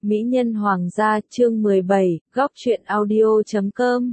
Mỹ nhân hoàng gia chương 17, góc truyện audio.com.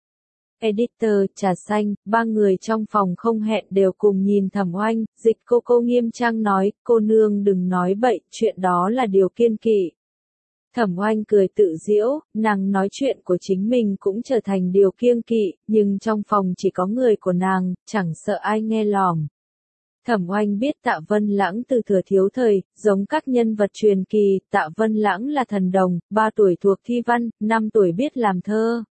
Editor, trà xanh, ba người trong phòng không hẹn đều cùng nhìn Thẩm Oanh, Dịch cô nghiêm trang nói, cô nương đừng nói bậy, chuyện đó là điều kiêng kỵ. Thẩm Oanh cười tự giễu, nàng nói chuyện của chính mình cũng trở thành điều kiêng kỵ, nhưng trong phòng chỉ có người của nàng, chẳng sợ ai nghe lỏm. Thẩm Oanh biết Tạ Vân Lãng từ thừa thiếu thời, giống các nhân vật truyền kỳ, Tạ Vân Lãng là thần đồng, 3 tuổi thuộc thi văn, 5 tuổi biết làm thơ.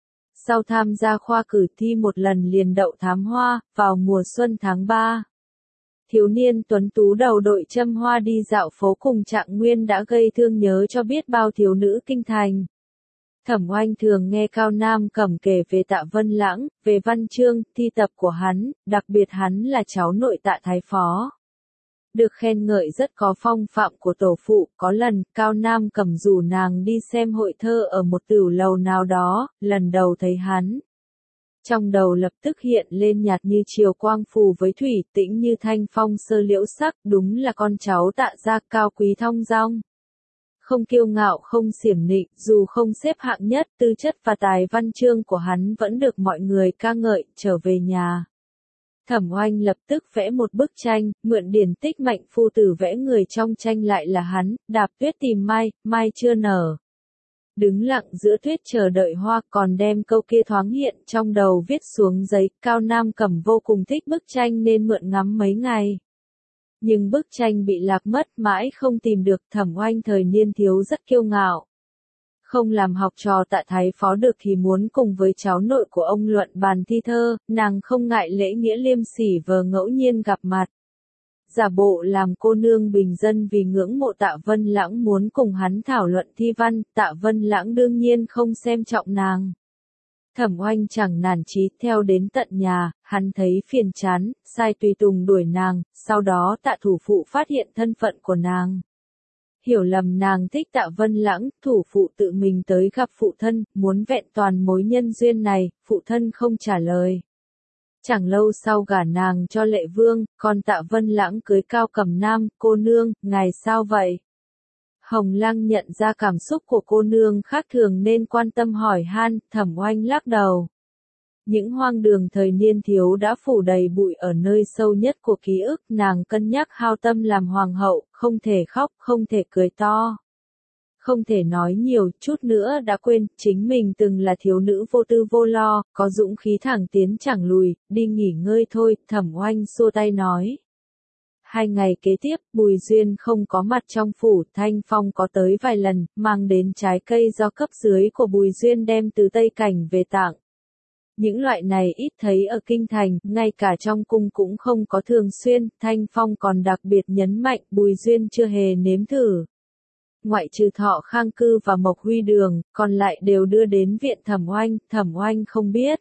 Sau tham gia khoa cử thi một lần liền đậu thám hoa, vào mùa xuân tháng 3. Thiếu niên tuấn tú đầu đội châm hoa đi dạo phố cùng Trạng Nguyên đã gây thương nhớ cho biết bao thiếu nữ kinh thành. Thẩm Oanh thường nghe Cao Nam Cẩm kể về Tạ Vân Lãng, về văn chương, thi tập của hắn, đặc biệt hắn là cháu nội Tạ Thái Phó. Được khen ngợi rất có phong phạm của tổ phụ, có lần, Cao Nam Cẩm rủ nàng đi xem hội thơ ở một tửu lầu nào đó, lần đầu thấy hắn. Trong đầu lập tức hiện lên nhạt như chiều quang phù với thủy tĩnh như thanh phong sơ liễu sắc, đúng là con cháu Tạ gia cao quý thong dong. Không kiêu ngạo không xiểm nịnh, dù không xếp hạng nhất, tư chất và tài văn chương của hắn vẫn được mọi người ca ngợi, trở về nhà. Thẩm Oanh lập tức vẽ một bức tranh, mượn điển tích Mạnh phu tử vẽ người trong tranh lại là hắn, đạp tuyết tìm mai, mai chưa nở. Đứng lặng giữa tuyết chờ đợi hoa, còn đem câu kia thoáng hiện trong đầu viết xuống giấy. Cao Nam Cẩm vô cùng thích bức tranh nên mượn ngắm mấy ngày. Nhưng bức tranh bị lạc mất mãi không tìm được. Thẩm Oanh thời niên thiếu rất kiêu ngạo. Không làm học trò Tạ Thái Phó được thì muốn cùng với cháu nội của ông luận bàn thi thơ, nàng không ngại lễ nghĩa liêm sỉ vờ ngẫu nhiên gặp mặt. Giả bộ làm cô nương bình dân vì ngưỡng mộ Tạ Vân Lãng muốn cùng hắn thảo luận thi văn, Tạ Vân Lãng đương nhiên không xem trọng nàng. Thẩm Oanh chẳng nản chí theo đến tận nhà, hắn thấy phiền chán, sai tùy tùng đuổi nàng, sau đó Tạ thủ phụ phát hiện thân phận của nàng. Hiểu lầm nàng thích Tạ Vân Lãng, thủ phụ tự mình tới gặp phụ thân, muốn vẹn toàn mối nhân duyên này, phụ thân không trả lời. Chẳng lâu sau gả nàng cho Lệ Vương, còn Tạ Vân Lãng cưới Cao Cẩm Nam, cô nương, ngài sao vậy? Hồng Lăng nhận ra cảm xúc của cô nương khác thường nên quan tâm hỏi han, Thẩm Oanh lắc đầu. Những hoang đường thời niên thiếu đã phủ đầy bụi ở nơi sâu nhất của ký ức, nàng cân nhắc hao tâm làm hoàng hậu, không thể khóc, không thể cười to. Không thể nói nhiều, chút nữa đã quên, chính mình từng là thiếu nữ vô tư vô lo, có dũng khí thẳng tiến chẳng lùi, đi nghỉ ngơi thôi, Thẩm Oanh xua tay nói. 2 ngày kế tiếp, Bùi Duyên không có mặt trong phủ, Thanh Phong có tới vài lần, mang đến trái cây do cấp dưới của Bùi Duyên đem từ Tây Cảnh về tặng. Những loại này ít thấy ở kinh thành, ngay cả trong cung cũng không có thường xuyên, Thanh Phong còn đặc biệt nhấn mạnh Bùi Duyên chưa hề nếm thử. Ngoại trừ Thọ Khang Cư và Mộc Huy Đường, còn lại đều đưa đến viện Thẩm Oanh không biết.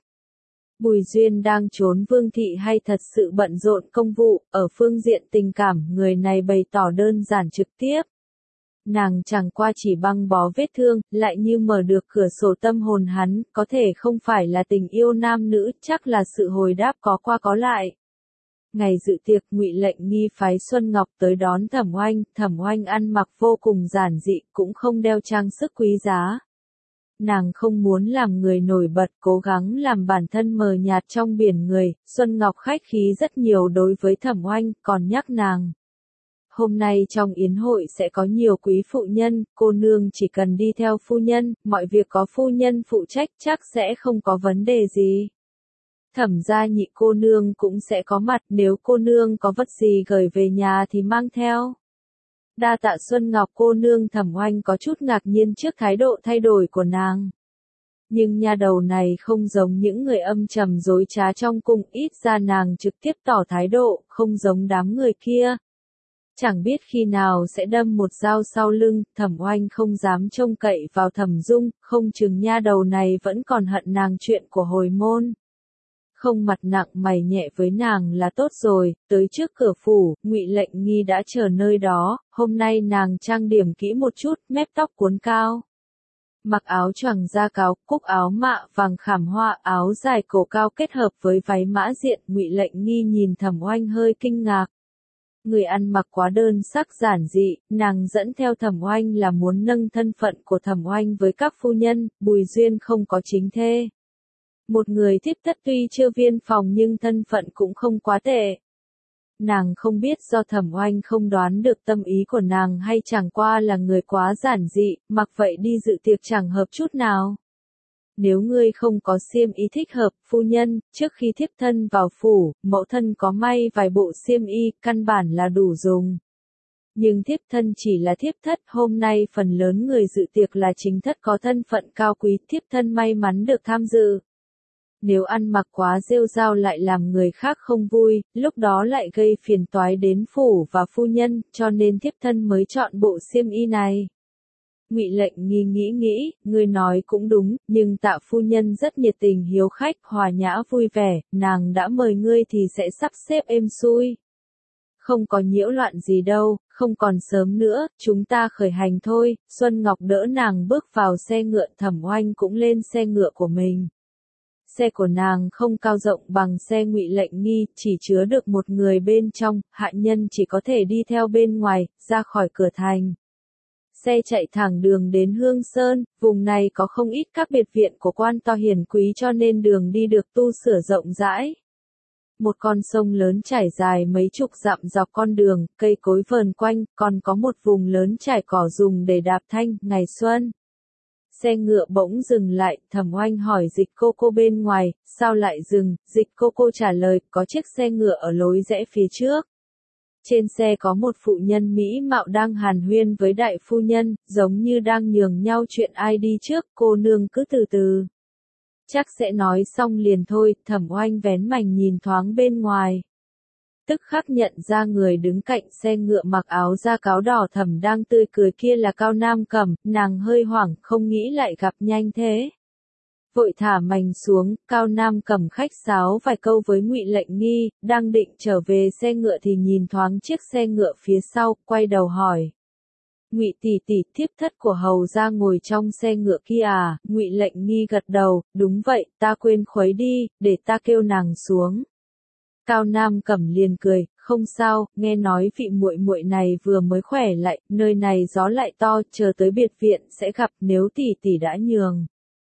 Bùi Duyên đang trốn vương thị hay thật sự bận rộn công vụ, ở phương diện tình cảm, người này bày tỏ đơn giản trực tiếp. Nàng chẳng qua chỉ băng bó vết thương, lại như mở được cửa sổ tâm hồn hắn, có thể không phải là tình yêu nam nữ, chắc là sự hồi đáp có qua có lại. Ngày dự tiệc, Ngụy Lệnh Nghi phái Xuân Ngọc tới đón Thẩm Oanh ăn mặc vô cùng giản dị, cũng không đeo trang sức quý giá. Nàng không muốn làm người nổi bật, cố gắng làm bản thân mờ nhạt trong biển người. Xuân Ngọc khách khí rất nhiều đối với Thẩm Oanh, còn nhắc nàng. Hôm nay trong yến hội sẽ có nhiều quý phụ nhân, cô nương chỉ cần đi theo phu nhân, mọi việc có phu nhân phụ trách chắc sẽ không có vấn đề gì. Thẩm gia nhị cô nương cũng sẽ có mặt, nếu cô nương có vật gì gửi về nhà thì mang theo. Đa tạ Xuân Ngọc cô nương. Thẩm Oanh có chút ngạc nhiên trước thái độ thay đổi của nàng. Nhưng nha đầu này không giống những người âm trầm dối trá trong cung, ít ra nàng trực tiếp tỏ thái độ, không giống đám người kia. Chẳng biết khi nào sẽ đâm một dao sau lưng, Thẩm Oanh không dám trông cậy vào Thẩm Dung, không chừng nha đầu này vẫn còn hận nàng chuyện của hồi môn. Không mặt nặng mày nhẹ với nàng là tốt rồi. Tới trước cửa phủ, Ngụy Lệnh Nghi đã chờ nơi đó, hôm nay nàng trang điểm kỹ một chút, mép tóc cuốn cao. Mặc áo choàng da cáo, cúc áo mạ vàng khảm hoa, áo dài cổ cao kết hợp với váy mã diện, Ngụy Lệnh Nghi nhìn Thẩm Oanh hơi kinh ngạc. Người ăn mặc quá đơn sắc giản dị, nàng dẫn theo Thẩm Oanh là muốn nâng thân phận của Thẩm Oanh với các phu nhân, Bùi Duyên không có chính thê. Một người thiếp thất tuy chưa viên phòng nhưng thân phận cũng không quá tệ. Nàng không biết do Thẩm Oanh không đoán được tâm ý của nàng hay chẳng qua là người quá giản dị, mặc vậy đi dự tiệc chẳng hợp chút nào. Nếu ngươi không có xiêm y thích hợp, phu nhân, trước khi thiếp thân vào phủ, mẫu thân có may vài bộ xiêm y, căn bản là đủ dùng. Nhưng thiếp thân chỉ là thiếp thất, hôm nay phần lớn người dự tiệc là chính thất có thân phận cao quý, thiếp thân may mắn được tham dự. Nếu ăn mặc quá rêu rao lại làm người khác không vui, lúc đó lại gây phiền toái đến phủ và phu nhân, cho nên thiếp thân mới chọn bộ xiêm y này. Ngụy Lệnh Nghi nghĩ, ngươi nói cũng đúng, nhưng Tạ phu nhân rất nhiệt tình hiếu khách, hòa nhã vui vẻ, nàng đã mời ngươi thì sẽ sắp xếp êm xuôi. Không có nhiễu loạn gì đâu, không còn sớm nữa, chúng ta khởi hành thôi. Xuân Ngọc đỡ nàng bước vào xe ngựa, Thẩm Oanh cũng lên xe ngựa của mình. Xe của nàng không cao rộng bằng xe Ngụy Lệnh Nghi, chỉ chứa được một người bên trong, hạ nhân chỉ có thể đi theo bên ngoài, ra khỏi cửa thành. Xe chạy thẳng đường đến Hương Sơn, vùng này có không ít các biệt viện của quan to hiền quý cho nên đường đi được tu sửa rộng rãi. Một con sông lớn trải dài mấy chục dặm dọc con đường, cây cối vờn quanh, còn có một vùng lớn trải cỏ dùng để đạp thanh, ngày xuân. Xe ngựa bỗng dừng lại, Thẩm Oanh hỏi Dịch cô bên ngoài, sao lại dừng, Dịch cô trả lời, có chiếc xe ngựa ở lối rẽ phía trước. Trên xe có một phụ nhân mỹ mạo đang hàn huyên với đại phu nhân, giống như đang nhường nhau chuyện ai đi trước, cô nương cứ từ từ. Chắc sẽ nói xong liền thôi, Thẩm Oanh vén mành nhìn thoáng bên ngoài. Tức khắc nhận ra người đứng cạnh xe ngựa mặc áo da cáo đỏ thẫm đang tươi cười kia là Cao Nam Cẩm, nàng hơi hoảng, không nghĩ lại gặp nhanh thế. Vội thả mành xuống, Cao Nam Cẩm khách sáo vài câu với Ngụy Lệnh Nghi, đang định trở về xe ngựa thì nhìn thoáng chiếc xe ngựa phía sau, quay đầu hỏi. Ngụy tỷ tỷ, thiếp thất của hầu gia ngồi trong xe ngựa kia à? Ngụy Lệnh Nghi gật đầu, đúng vậy, ta quên khuấy đi, để ta kêu nàng xuống. Cao Nam Cẩm liền cười, không sao, nghe nói vị muội muội này vừa mới khỏe lại, nơi này gió lại to, chờ tới biệt viện sẽ gặp, nếu tỷ tỷ đã nhường.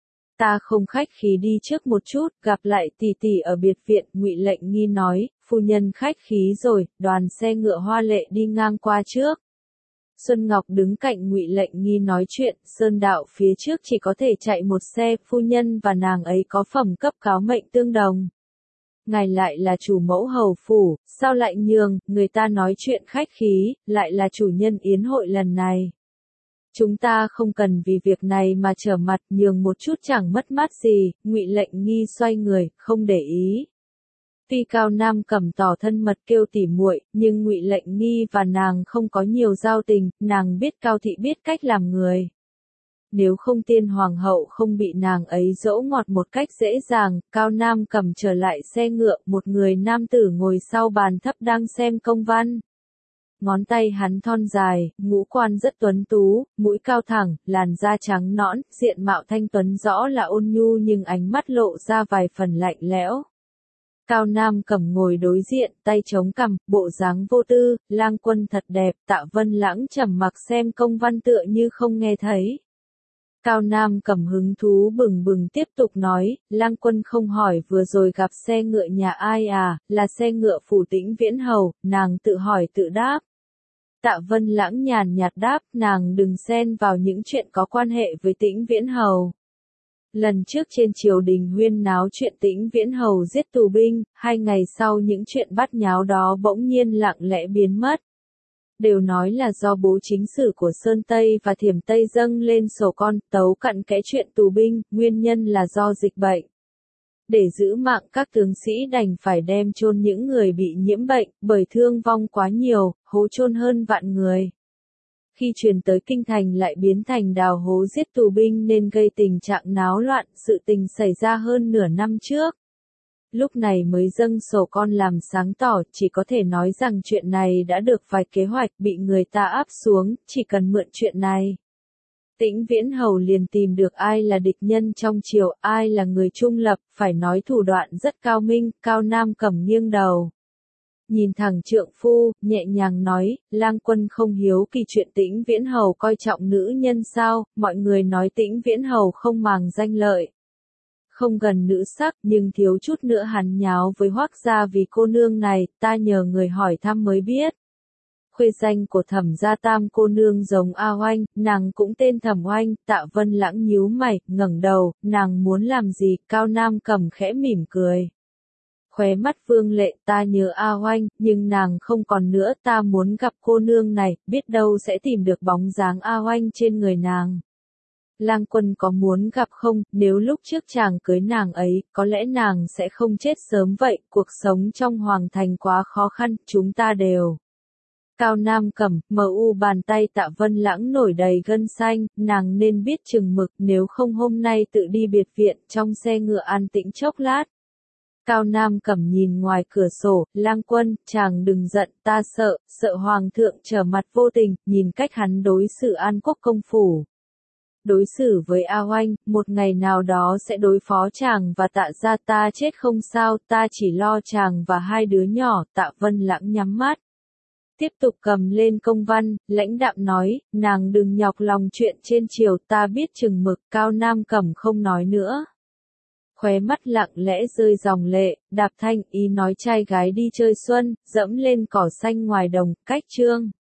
Ta không khách khí đi trước một chút, gặp lại tỷ tỷ ở biệt viện, Ngụy Lệnh Nghi nói, phu nhân khách khí rồi, đoàn xe ngựa hoa lệ đi ngang qua trước. Xuân Ngọc đứng cạnh Ngụy Lệnh Nghi nói chuyện, sơn đạo phía trước chỉ có thể chạy một xe, phu nhân và nàng ấy có phẩm cấp cáo mệnh tương đồng. Ngài lại là chủ mẫu hầu phủ, sao lại nhường, người ta nói chuyện khách khí, lại là chủ nhân yến hội lần này. Chúng ta không cần vì việc này mà trở mặt, nhường một chút chẳng mất mát gì, Ngụy Lệnh Nghi xoay người, không để ý. Tuy Cao Nam Cẩm tỏ thân mật kêu tỉ muội, nhưng Ngụy Lệnh Nghi và nàng không có nhiều giao tình, nàng biết Cao thị biết cách làm người. Nếu không tiên hoàng hậu không bị nàng ấy dỗ ngọt một cách dễ dàng, Cao Nam Cẩm trở lại xe ngựa, một người nam tử ngồi sau bàn thấp đang xem công văn. Ngón tay hắn thon dài, ngũ quan rất tuấn tú, mũi cao thẳng, làn da trắng nõn, diện mạo thanh tuấn rõ là ôn nhu nhưng ánh mắt lộ ra vài phần lạnh lẽo. Cao Nam Cẩm ngồi đối diện, tay chống cằm, bộ dáng vô tư, lang quân thật đẹp, Tạ Vân Lãng trầm mặc xem công văn tựa như không nghe thấy. Cao Nam Cẩm hứng thú bừng bừng tiếp tục nói, lang quân không hỏi vừa rồi gặp xe ngựa nhà ai à, là xe ngựa phủ Tĩnh Viễn Hầu, nàng tự hỏi tự đáp. Tạ Vân Lãng nhàn nhạt đáp, nàng đừng xen vào những chuyện có quan hệ với Tĩnh Viễn Hầu. Lần trước trên triều đình huyên náo chuyện Tĩnh Viễn Hầu giết tù binh, 2 ngày sau những chuyện bát nháo đó bỗng nhiên lặng lẽ biến mất. Đều nói là do bố chính sử của Sơn Tây và Thiểm Tây dâng lên sổ con, tấu cặn kẽ chuyện tù binh, nguyên nhân là do dịch bệnh. Để giữ mạng các tướng sĩ đành phải đem chôn những người bị nhiễm bệnh, bởi thương vong quá nhiều, hố chôn hơn vạn người. Khi truyền tới kinh thành lại biến thành đào hố giết tù binh nên gây tình trạng náo loạn, sự tình xảy ra hơn nửa năm trước. Lúc này mới dâng sổ con làm sáng tỏ, chỉ có thể nói rằng chuyện này đã được vài kế hoạch bị người ta áp xuống, chỉ cần mượn chuyện này. Tĩnh Viễn Hầu liền tìm được ai là địch nhân trong triều, ai là người trung lập, phải nói thủ đoạn rất cao minh, Cao Nam Cẩm nghiêng đầu. nhìn thẳng trượng phu, nhẹ nhàng nói, Lang Quân không hiếu kỳ chuyện Tĩnh Viễn Hầu coi trọng nữ nhân sao, mọi người nói Tĩnh Viễn Hầu không màng danh lợi. Không gần nữ sắc, nhưng thiếu chút nữa hắn nháo với Hoắc gia vì cô nương này, ta nhờ người hỏi thăm mới biết. Khuê danh của Thẩm gia tam cô nương giống A Oanh, nàng cũng tên Thẩm Oanh, Tạ Vân Lãng nhíu mày, ngẩng đầu, nàng muốn làm gì, Cao Nam Cầm khẽ mỉm cười. Khóe mắt Vương Lệ, ta nhớ A Oanh, nhưng nàng không còn nữa, ta muốn gặp cô nương này, biết đâu sẽ tìm được bóng dáng A Oanh trên người nàng. Lang Quân có muốn gặp không, nếu lúc trước chàng cưới nàng ấy, có lẽ nàng sẽ không chết sớm vậy, cuộc sống trong hoàng thành quá khó khăn, chúng ta đều. Cao Nam Cầm, bàn tay Tạ Vân Lãng nổi đầy gân xanh, nàng nên biết chừng mực, nếu không hôm nay tự đi biệt viện, trong xe ngựa an tĩnh chốc lát. Cao Nam Cẩm nhìn ngoài cửa sổ, Lang Quân, chàng đừng giận, ta sợ hoàng thượng trở mặt vô tình, nhìn cách hắn đối xử An Quốc công phủ. Đối xử với A Oanh, một ngày nào đó sẽ đối phó chàng và Tạ gia, ta chết không sao, ta chỉ lo chàng và hai đứa nhỏ. Tạ Vân Lãng nhắm mắt. Tiếp tục cầm lên công văn, lãnh đạm nói, nàng đừng nhọc lòng chuyện trên triều, ta biết chừng mực. Cao Nam Cẩm không nói nữa. Khóe mắt lặng lẽ rơi dòng lệ, đạp thanh ý nói trai gái đi chơi xuân, dẫm lên cỏ xanh ngoài đồng, cách chương.